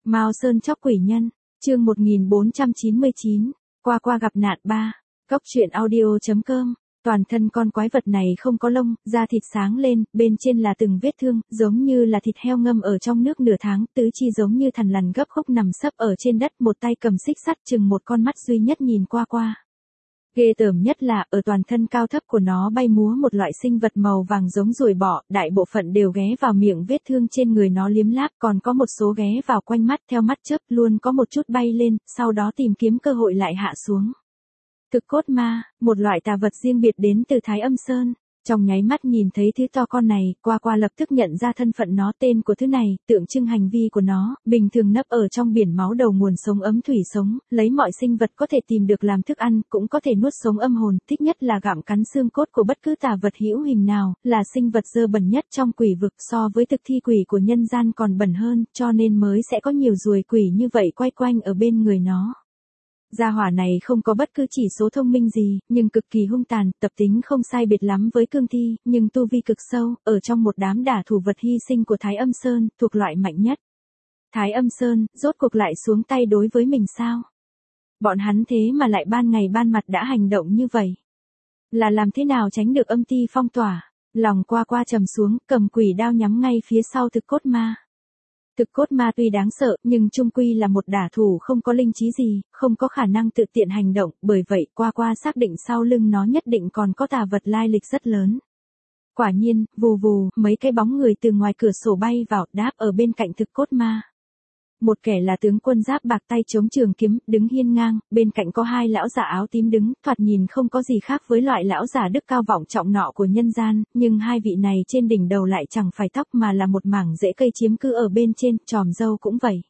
Mao Sơn chóc quỷ nhân, chương 1499, qua gặp nạn 3, Cốc truyện audio.com, toàn thân con quái vật này không có lông, da thịt sáng lên, bên trên là từng vết thương, giống như là thịt heo ngâm ở trong nước nửa tháng, tứ chi giống như thằn lằn gấp khúc nằm sấp ở trên đất, một tay cầm xích sắt chừng một con mắt duy nhất nhìn qua. Ghê tởm nhất là, ở toàn thân cao thấp của nó bay múa một loại sinh vật màu vàng giống ruồi bọ, đại bộ phận đều ghé vào miệng vết thương trên người nó liếm láp, còn có một số ghé vào quanh mắt theo mắt chớp, luôn có một chút bay lên, sau đó tìm kiếm cơ hội lại hạ xuống. Thực cốt ma, một loại tà vật riêng biệt đến từ Thái Âm Sơn. Trong nháy mắt nhìn thấy thứ to con này, qua lập tức nhận ra thân phận nó, tên của thứ này, tượng trưng hành vi của nó, bình thường nấp ở trong biển máu đầu nguồn sống ấm thủy sống, lấy mọi sinh vật có thể tìm được làm thức ăn, cũng có thể nuốt sống âm hồn, thích nhất là gặm cắn xương cốt của bất cứ tà vật hữu hình nào, là sinh vật dơ bẩn nhất trong quỷ vực, so với thực thi quỷ của nhân gian còn bẩn hơn, cho nên mới sẽ có nhiều ruồi quỷ như vậy quay quanh ở bên người nó. Gia hỏa này không có bất cứ chỉ số thông minh gì, nhưng cực kỳ hung tàn, tập tính không sai biệt lắm với cương thi, nhưng tu vi cực sâu, ở trong một đám đả thủ vật hy sinh của Thái Âm Sơn, thuộc loại mạnh nhất. Thái Âm Sơn, rốt cuộc lại xuống tay đối với mình sao? Bọn hắn thế mà lại ban ngày ban mặt đã hành động như vậy. Là làm thế nào tránh được âm ti phong tỏa? Lòng qua trầm xuống, cầm quỷ đao nhắm ngay phía sau thực cốt ma. Thực cốt ma tuy đáng sợ, nhưng chung quy là một đả thủ không có linh trí gì, không có khả năng tự tiện hành động, bởi vậy qua xác định sau lưng nó nhất định còn có tà vật lai lịch rất lớn. Quả nhiên, vù, mấy cái bóng người từ ngoài cửa sổ bay vào, đáp ở bên cạnh thực cốt ma. Một kẻ là tướng quân giáp bạc tay chống trường kiếm, đứng hiên ngang, bên cạnh có hai lão giả áo tím đứng, thoạt nhìn không có gì khác với loại lão giả đức cao vọng trọng nọ của nhân gian, nhưng hai vị này trên đỉnh đầu lại chẳng phải tóc mà là một mảng rễ cây chiếm cứ ở bên trên, chòm râu cũng vậy.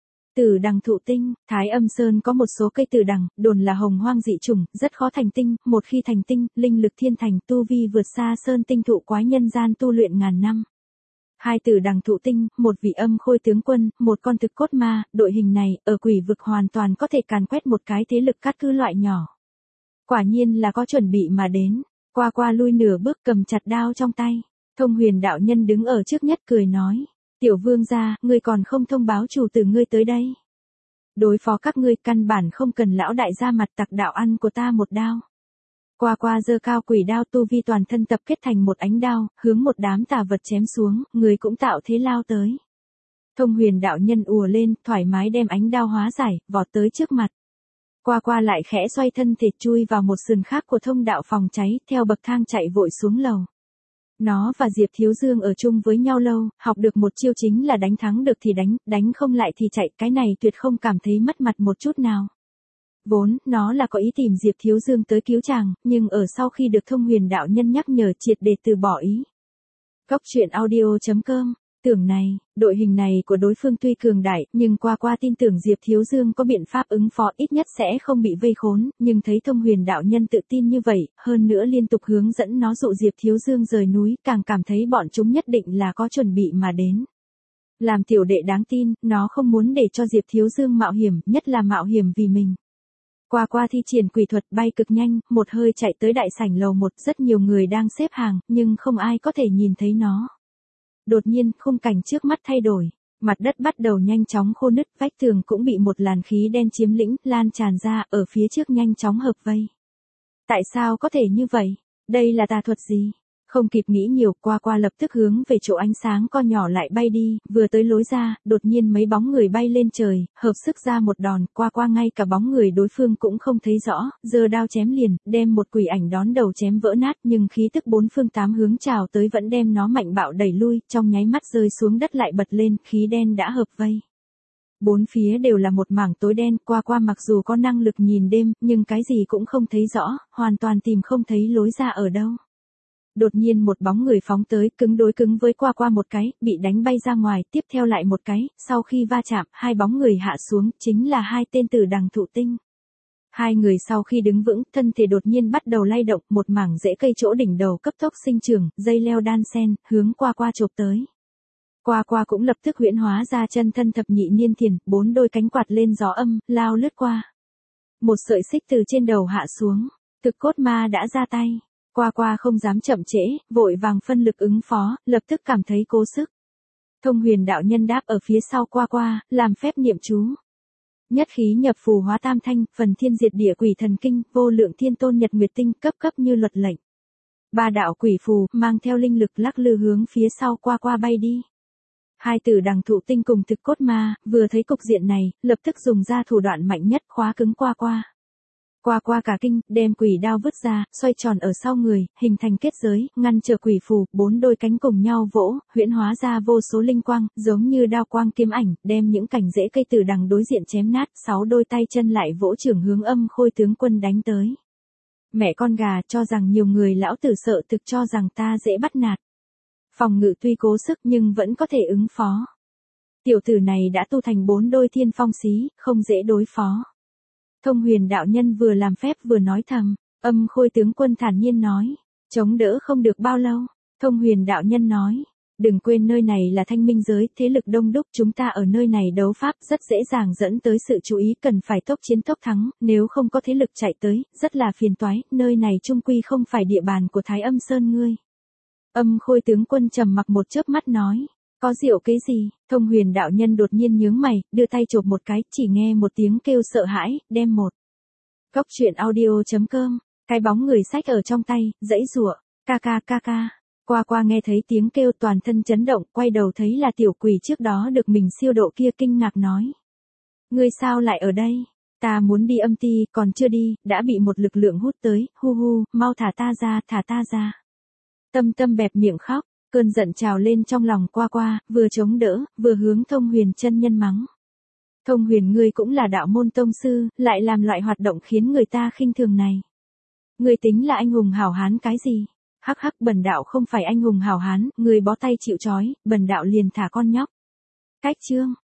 Tử đằng thụ tinh, Thái Âm Sơn có một số cây tử đằng, đồn là hồng hoang dị chủng, rất khó thành tinh, một khi thành tinh, linh lực thiên thành, tu vi vượt xa sơn tinh thụ quái nhân gian tu luyện ngàn năm. Hai tử đằng thụ tinh, một vị âm khôi tướng quân, một con thực cốt ma, đội hình này, ở quỷ vực hoàn toàn có thể càn quét một cái thế lực cát cứ loại nhỏ. Quả nhiên là có chuẩn bị mà đến, qua lui nửa bước cầm chặt đao trong tay. Thông Huyền đạo nhân đứng ở trước nhất cười nói, tiểu vương gia, ngươi còn không thông báo chủ tử ngươi tới đây. Đối phó các ngươi căn bản không cần lão đại ra mặt tặc đạo ăn của ta một đao. Qua giơ cao quỷ đao, tu vi toàn thân tập kết thành một ánh đao, hướng một đám tà vật chém xuống, người cũng tạo thế lao tới. Thông Huyền đạo nhân ùa lên, thoải mái đem ánh đao hóa giải, vọt tới trước mặt. Qua lại khẽ xoay thân thể chui vào một sườn khác của thông đạo phòng cháy, theo bậc thang chạy vội xuống lầu. Nó và Diệp Thiếu Dương ở chung với nhau lâu, học được một chiêu chính là đánh thắng được thì đánh không lại thì chạy, cái này tuyệt không cảm thấy mất mặt một chút nào. Vốn, nó là có ý tìm Diệp Thiếu Dương tới cứu chàng, nhưng ở sau khi được Thông Huyền đạo nhân nhắc nhở triệt để từ bỏ ý. Cốc truyện audio.com, tưởng này, đội hình này của đối phương tuy cường đại, nhưng qua tin tưởng Diệp Thiếu Dương có biện pháp ứng phó, ít nhất sẽ không bị vây khốn, nhưng thấy Thông Huyền đạo nhân tự tin như vậy, hơn nữa liên tục hướng dẫn nó dụ Diệp Thiếu Dương rời núi, càng cảm thấy bọn chúng nhất định là có chuẩn bị mà đến. Làm tiểu đệ đáng tin, nó không muốn để cho Diệp Thiếu Dương mạo hiểm, nhất là mạo hiểm vì mình. Qua thi triển quỷ thuật bay cực nhanh, một hơi chạy tới đại sảnh lầu 1, rất nhiều người đang xếp hàng, nhưng không ai có thể nhìn thấy nó. Đột nhiên, khung cảnh trước mắt thay đổi, mặt đất bắt đầu nhanh chóng khô nứt, vách tường cũng bị một làn khí đen chiếm lĩnh, lan tràn ra, ở phía trước nhanh chóng hợp vây. Tại sao có thể như vậy? Đây là tà thuật gì? Không kịp nghĩ nhiều, qua lập tức hướng về chỗ ánh sáng co nhỏ lại bay đi, vừa tới lối ra, đột nhiên mấy bóng người bay lên trời, hợp sức ra một đòn, qua ngay cả bóng người đối phương cũng không thấy rõ, giơ đao chém liền, đem một quỷ ảnh đón đầu chém vỡ nát, nhưng khí tức bốn phương tám hướng trào tới vẫn đem nó mạnh bạo đẩy lui, trong nháy mắt rơi xuống đất lại bật lên, khí đen đã hợp vây. Bốn phía đều là một mảng tối đen, qua mặc dù có năng lực nhìn đêm, nhưng cái gì cũng không thấy rõ, hoàn toàn tìm không thấy lối ra ở đâu. Đột nhiên một bóng người phóng tới, cứng đối cứng với qua một cái, bị đánh bay ra ngoài, tiếp theo lại một cái, sau khi va chạm, hai bóng người hạ xuống, chính là hai tên tử đằng thụ tinh. Hai người sau khi đứng vững, thân thể đột nhiên bắt đầu lay động, một mảng rễ cây chỗ đỉnh đầu cấp tốc sinh trưởng, dây leo đan xen, hướng qua chộp tới. Qua cũng lập tức huyễn hóa ra chân thân thập nhị niên thiền, bốn đôi cánh quạt lên gió âm, lao lướt qua. Một sợi xích từ trên đầu hạ xuống, thực cốt ma đã ra tay. Qua không dám chậm trễ, vội vàng phân lực ứng phó, lập tức cảm thấy cố sức. Thông Huyền đạo nhân đáp ở phía sau qua qua, làm phép niệm chú. Nhất khí nhập phù hóa tam thanh, phần thiên diệt địa quỷ thần kinh, vô lượng thiên tôn nhật nguyệt tinh, cấp cấp như luật lệnh. Ba đạo quỷ phù mang theo linh lực lắc lư hướng phía sau qua qua bay đi. Hai tử đằng thụ tinh cùng thực cốt ma, vừa thấy cục diện này, lập tức dùng ra thủ đoạn mạnh nhất khóa cứng qua qua. Qua qua cả kinh, đem quỷ đao vứt ra, xoay tròn ở sau người, hình thành kết giới, ngăn trở quỷ phù, 4 đôi cánh cùng nhau vỗ, huyễn hóa ra vô số linh quang, giống như đao quang kiếm ảnh, đem những cành rễ cây tử đằng đối diện chém nát, 6 đôi tay chân lại vỗ trưởng hướng Âm Khôi tướng quân đánh tới. Mẹ con gà cho rằng nhiều người lão tử sợ thực cho rằng ta dễ bắt nạt. Phòng ngự tuy cố sức nhưng vẫn có thể ứng phó. Tiểu tử này đã tu thành 4 đôi thiên phong xí, không dễ đối phó. Thông Huyền đạo nhân vừa làm phép vừa nói thầm, Âm Khôi tướng quân thản nhiên nói, chống đỡ không được bao lâu. Thông Huyền đạo nhân nói, đừng quên nơi này là Thanh Minh giới, thế lực đông đúc, chúng ta ở nơi này đấu pháp rất dễ dàng dẫn tới sự chú ý, cần phải tốc chiến tốc thắng, nếu không có thế lực chạy tới, rất là phiền toái, nơi này chung quy không phải địa bàn của Thái Âm Sơn ngươi. Âm Khôi tướng quân trầm mặc một chớp mắt nói, có rượu cái gì? Thông Huyền đạo nhân đột nhiên nhướng mày, đưa tay chộp một cái, chỉ nghe một tiếng kêu sợ hãi, đem một. Góc truyện audio.com, cái bóng người xách ở trong tay, dãy giụa, ca ca ca ca. Qua qua nghe thấy tiếng kêu toàn thân chấn động, quay đầu thấy là tiểu quỷ trước đó được mình siêu độ kia, kinh ngạc nói. Ngươi sao lại ở đây? Ta muốn đi âm ti, còn chưa đi, đã bị một lực lượng hút tới, hu hu, mau thả ta ra, thả ta ra. Tâm tâm bẹp miệng khóc, cơn giận trào lên trong lòng qua qua, vừa chống đỡ, vừa hướng Thông Huyền chân nhân mắng. Thông Huyền ngươi cũng là đạo môn tông sư, lại làm loại hoạt động khiến người ta khinh thường này. Ngươi tính là anh hùng hảo hán cái gì? Hắc hắc, bần đạo không phải anh hùng hảo hán, người bó tay chịu trói, bần đạo liền thả con nhóc. Cách chương.